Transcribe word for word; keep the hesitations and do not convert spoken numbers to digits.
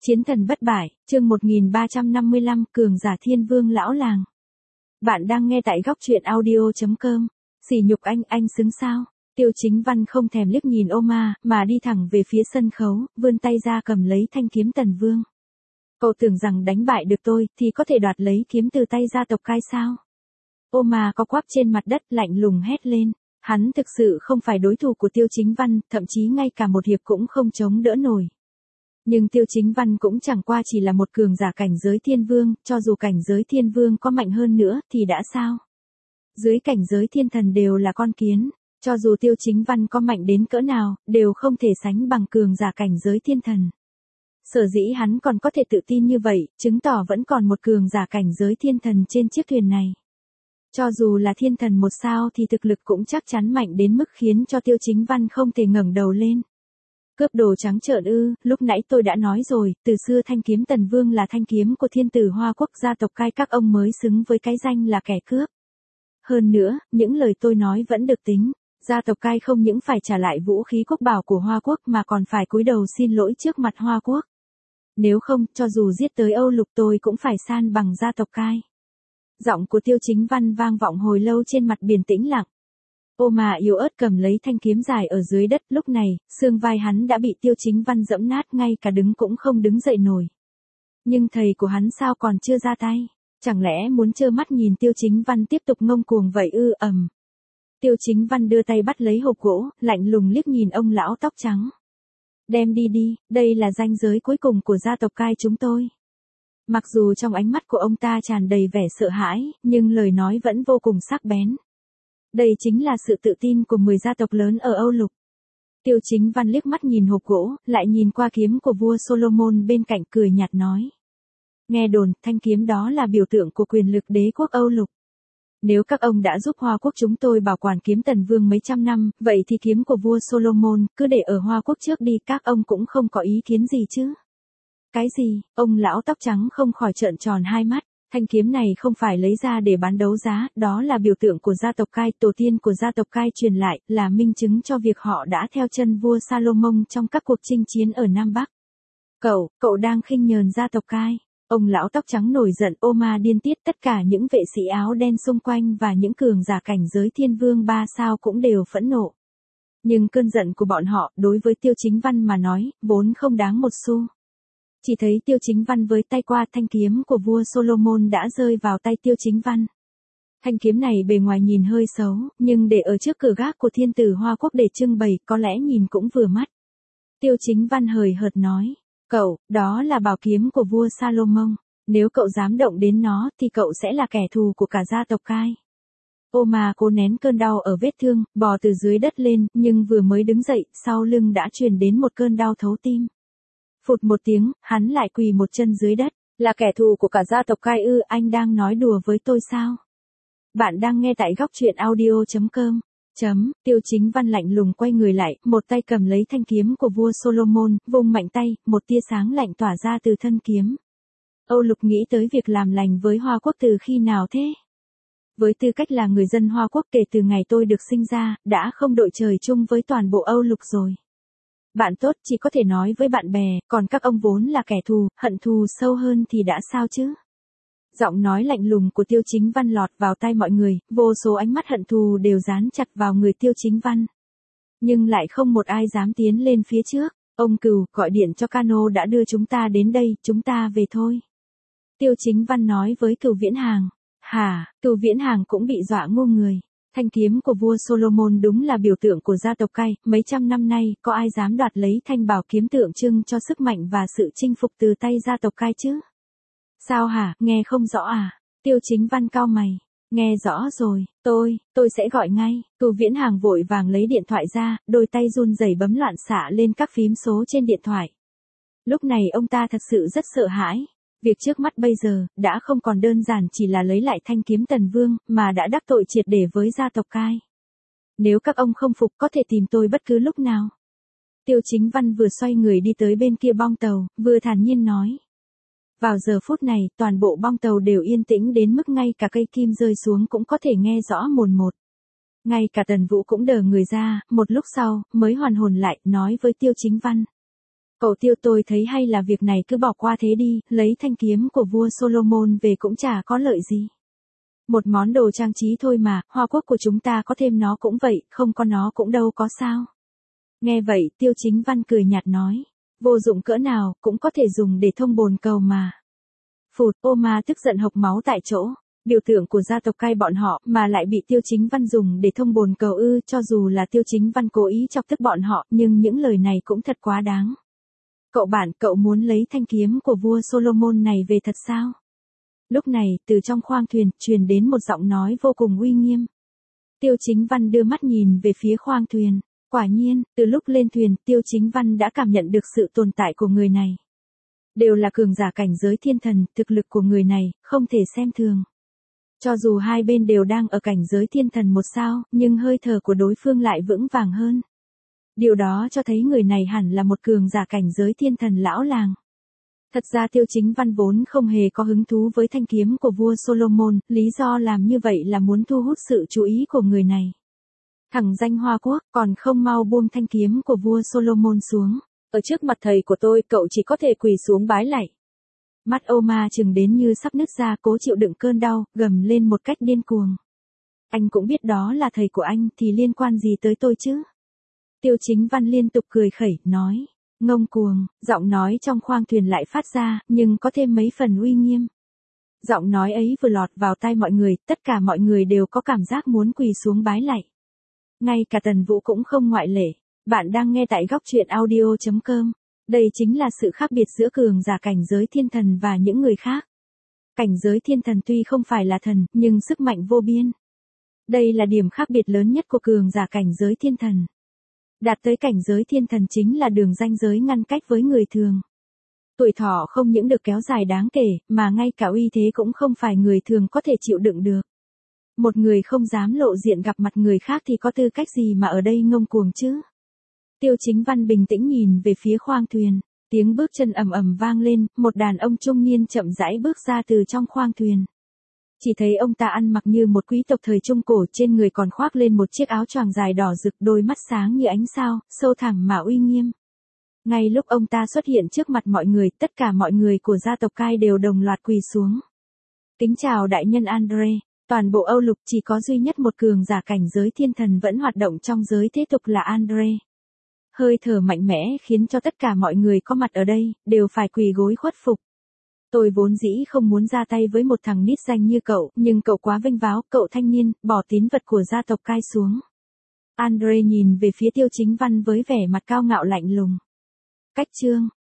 Chiến thần bất bại, chương một nghìn ba trăm năm mươi lăm, cường giả thiên vương lão làng. Bạn đang nghe tại góc truyện audio chấm com. Sỉ nhục anh, anh xứng sao? Tiêu Chính Văn không thèm liếc nhìn Oma, mà đi thẳng về phía sân khấu, vươn tay ra cầm lấy thanh kiếm Tần Vương. Cậu tưởng rằng đánh bại được tôi, thì có thể đoạt lấy kiếm từ tay gia tộc Cai sao? Oma có quắp trên mặt đất lạnh lùng hét lên. Hắn thực sự không phải đối thủ của Tiêu Chính Văn, thậm chí ngay cả một hiệp cũng không chống đỡ nổi. Nhưng Tiêu Chính Văn cũng chẳng qua chỉ là một cường giả cảnh giới thiên vương, cho dù cảnh giới thiên vương có mạnh hơn nữa thì đã sao? Dưới cảnh giới thiên thần đều là con kiến, cho dù Tiêu Chính Văn có mạnh đến cỡ nào, đều không thể sánh bằng cường giả cảnh giới thiên thần. Sở dĩ hắn còn có thể tự tin như vậy, chứng tỏ vẫn còn một cường giả cảnh giới thiên thần trên chiếc thuyền này. Cho dù là thiên thần một sao thì thực lực cũng chắc chắn mạnh đến mức khiến cho Tiêu Chính Văn không thể ngẩng đầu lên. Cướp đồ trắng trợn ư, lúc nãy tôi đã nói rồi, từ xưa thanh kiếm Tần Vương là thanh kiếm của thiên tử Hoa Quốc, gia tộc Cai các ông mới xứng với cái danh là kẻ cướp. Hơn nữa, những lời tôi nói vẫn được tính, gia tộc Cai không những phải trả lại vũ khí quốc bảo của Hoa Quốc mà còn phải cúi đầu xin lỗi trước mặt Hoa Quốc. Nếu không, cho dù giết tới Âu Lục tôi cũng phải san bằng gia tộc Cai. Giọng của Tiêu Chính Văn vang vọng hồi lâu trên mặt biển tĩnh lặng. Oma yếu ớt cầm lấy thanh kiếm dài ở dưới đất, lúc này, xương vai hắn đã bị Tiêu Chính Văn giẫm nát, ngay cả đứng cũng không đứng dậy nổi. Nhưng thầy của hắn sao còn chưa ra tay? Chẳng lẽ muốn trơ mắt nhìn Tiêu Chính Văn tiếp tục ngông cuồng vậy ư? Ầm. Tiêu Chính Văn đưa tay bắt lấy hộp gỗ, lạnh lùng liếc nhìn ông lão tóc trắng. Đem đi đi, đây là ranh giới cuối cùng của gia tộc Cai chúng tôi. Mặc dù trong ánh mắt của ông ta tràn đầy vẻ sợ hãi, nhưng lời nói vẫn vô cùng sắc bén. Đây chính là sự tự tin của mười gia tộc lớn ở Âu Lục. Tiêu Chính Văn liếc mắt nhìn hộp gỗ, lại nhìn qua kiếm của vua Solomon bên cạnh, cười nhạt nói. Nghe đồn, thanh kiếm đó là biểu tượng của quyền lực đế quốc Âu Lục. Nếu các ông đã giúp Hoa Quốc chúng tôi bảo quản kiếm Tần Vương mấy trăm năm, vậy thì kiếm của vua Solomon, cứ để ở Hoa Quốc trước đi, các ông cũng không có ý kiến gì chứ. Cái gì? Ông lão tóc trắng không khỏi trợn tròn hai mắt. Thanh kiếm này không phải lấy ra để bán đấu giá, đó là biểu tượng của gia tộc Cai, tổ tiên của gia tộc Cai truyền lại, là minh chứng cho việc họ đã theo chân vua Salomon trong các cuộc chinh chiến ở Nam Bắc. Cậu, cậu đang khinh nhờn gia tộc Cai. Ông lão tóc trắng nổi giận, Oma điên tiết, tất cả những vệ sĩ áo đen xung quanh và những cường giả cảnh giới thiên vương ba sao cũng đều phẫn nộ. Nhưng cơn giận của bọn họ, đối với Tiêu Chính Văn mà nói, vốn không đáng một xu. Chỉ thấy Tiêu Chính Văn với tay qua, thanh kiếm của vua Solomon đã rơi vào tay Tiêu Chính Văn. Thanh kiếm này bề ngoài nhìn hơi xấu, nhưng để ở trước cửa gác của thiên tử Hoa Quốc để trưng bày, có lẽ nhìn cũng vừa mắt. Tiêu Chính Văn hời hợt nói, cậu, đó là bảo kiếm của vua Salomon, nếu cậu dám động đến nó thì cậu sẽ là kẻ thù của cả gia tộc Cai. Oma cố nén cơn đau ở vết thương, bò từ dưới đất lên, nhưng vừa mới đứng dậy, sau lưng đã truyền đến một cơn đau thấu tim. Phụt một tiếng, hắn lại quỳ một chân dưới đất. Là kẻ thù của cả gia tộc Cai ư? Anh đang nói đùa với tôi sao? Bạn đang nghe tại góc truyện audio chấm com. Chấm, Tiêu Chính Văn lạnh lùng quay người lại, một tay cầm lấy thanh kiếm của vua Solomon, vung mạnh tay, một tia sáng lạnh tỏa ra từ thân kiếm. Âu Lục nghĩ tới việc làm lành với Hoa Quốc từ khi nào thế? Với tư cách là người dân Hoa Quốc, kể từ ngày tôi được sinh ra, đã không đội trời chung với toàn bộ Âu Lục rồi. Bạn tốt chỉ có thể nói với bạn bè, còn các ông vốn là kẻ thù, hận thù sâu hơn thì đã sao chứ? Giọng nói lạnh lùng của Tiêu Chính Văn lọt vào tai mọi người, vô số ánh mắt hận thù đều dán chặt vào người Tiêu Chính Văn. Nhưng lại không một ai dám tiến lên phía trước. Ông Cừu, gọi điện cho Cano đã đưa chúng ta đến đây, chúng ta về thôi. Tiêu Chính Văn nói với Cừu Viễn Hàng. Hả? Cừu Viễn Hàng cũng bị dọa ngu người. Thanh kiếm của vua Solomon đúng là biểu tượng của gia tộc Cai, mấy trăm năm nay, có ai dám đoạt lấy thanh bảo kiếm tượng trưng cho sức mạnh và sự chinh phục từ tay gia tộc Cai chứ? Sao hả, nghe không rõ à? Tiêu Chính Văn cau mày. Nghe rõ rồi, tôi, tôi sẽ gọi ngay. Cừu Viễn Hàng vội vàng lấy điện thoại ra, đôi tay run rẩy bấm loạn xạ lên các phím số trên điện thoại. Lúc này ông ta thật sự rất sợ hãi. Việc trước mắt bây giờ, đã không còn đơn giản chỉ là lấy lại thanh kiếm Tần Vương, mà đã đắc tội triệt để với gia tộc Cai. Nếu các ông không phục có thể tìm tôi bất cứ lúc nào. Tiêu Chính Văn vừa xoay người đi tới bên kia bong tàu, vừa thản nhiên nói. Vào giờ phút này, toàn bộ bong tàu đều yên tĩnh đến mức ngay cả cây kim rơi xuống cũng có thể nghe rõ mồn một. Ngay cả Tần Vũ cũng đờ người ra, một lúc sau, mới hoàn hồn lại, nói với Tiêu Chính Văn. Cậu Tiêu, tôi thấy hay là việc này cứ bỏ qua thế đi, lấy thanh kiếm của vua Solomon về cũng chả có lợi gì. Một món đồ trang trí thôi mà, Hoa Quốc của chúng ta có thêm nó cũng vậy, không có nó cũng đâu có sao. Nghe vậy, Tiêu Chính Văn cười nhạt nói, vô dụng cỡ nào, cũng có thể dùng để thông bồn cầu mà. Phụt, ô ma tức giận hộc máu tại chỗ. Biểu tượng của gia tộc cai bọn họ mà lại bị Tiêu Chính Văn dùng để thông bồn cầu ư, cho dù là Tiêu Chính Văn cố ý chọc tức bọn họ, nhưng những lời này cũng thật quá đáng. Cậu bạn, cậu muốn lấy thanh kiếm của vua Solomon này về thật sao? Lúc này, từ trong khoang thuyền, truyền đến một giọng nói vô cùng uy nghiêm. Tiêu Chính Văn đưa mắt nhìn về phía khoang thuyền. Quả nhiên, từ lúc lên thuyền, Tiêu Chính Văn đã cảm nhận được sự tồn tại của người này. Đều là cường giả cảnh giới thiên thần, thực lực của người này, không thể xem thường. Cho dù hai bên đều đang ở cảnh giới thiên thần một sao, nhưng hơi thở của đối phương lại vững vàng hơn. Điều đó cho thấy người này hẳn là một cường giả cảnh giới thiên thần lão làng. Thật ra Tiêu Chính Văn vốn không hề có hứng thú với thanh kiếm của vua Solomon, lý do làm như vậy là muốn thu hút sự chú ý của người này. Thằng danh Hoa Quốc, còn không mau buông thanh kiếm của vua Solomon xuống. Ở trước mặt thầy của tôi, cậu chỉ có thể quỳ xuống bái lạy. Mắt ô ma chừng đến như sắp nứt ra, cố chịu đựng cơn đau, gầm lên một cách điên cuồng. Anh cũng biết đó là thầy của anh, thì liên quan gì tới tôi chứ? Tiêu Chính Văn liên tục cười khẩy, nói. Ngông cuồng, giọng nói trong khoang thuyền lại phát ra, nhưng có thêm mấy phần uy nghiêm. Giọng nói ấy vừa lọt vào tai mọi người, tất cả mọi người đều có cảm giác muốn quỳ xuống bái lạy. Ngay cả Tần Vũ cũng không ngoại lệ. Bạn đang nghe tại góc truyện audio chấm com. Đây chính là sự khác biệt giữa cường giả cảnh giới thiên thần và những người khác. Cảnh giới thiên thần tuy không phải là thần, nhưng sức mạnh vô biên. Đây là điểm khác biệt lớn nhất của cường giả cảnh giới thiên thần. Đạt tới cảnh giới thiên thần chính là đường ranh giới ngăn cách với người thường. Tuổi thọ không những được kéo dài đáng kể, mà ngay cả uy thế cũng không phải người thường có thể chịu đựng được. Một người không dám lộ diện gặp mặt người khác thì có tư cách gì mà ở đây ngông cuồng chứ? Tiêu Chính Văn bình tĩnh nhìn về phía khoang thuyền, tiếng bước chân ầm ầm vang lên, một đàn ông trung niên chậm rãi bước ra từ trong khoang thuyền. Chỉ thấy ông ta ăn mặc như một quý tộc thời Trung Cổ, trên người còn khoác lên một chiếc áo choàng dài đỏ rực, đôi mắt sáng như ánh sao, sâu thẳm mà uy nghiêm. Ngay lúc ông ta xuất hiện trước mặt mọi người, tất cả mọi người của gia tộc Cai đều đồng loạt quỳ xuống. Kính chào đại nhân Andre. Toàn bộ Âu Lục chỉ có duy nhất một cường giả cảnh giới thiên thần vẫn hoạt động trong giới thế tục là Andre. Hơi thở mạnh mẽ khiến cho tất cả mọi người có mặt ở đây, đều phải quỳ gối khuất phục. Tôi vốn dĩ không muốn ra tay với một thằng nít danh như cậu, nhưng cậu quá vênh váo, cậu thanh niên, bỏ tín vật của gia tộc Cai xuống. Andre nhìn về phía Tiêu Chính Văn với vẻ mặt cao ngạo lạnh lùng. Cách chương.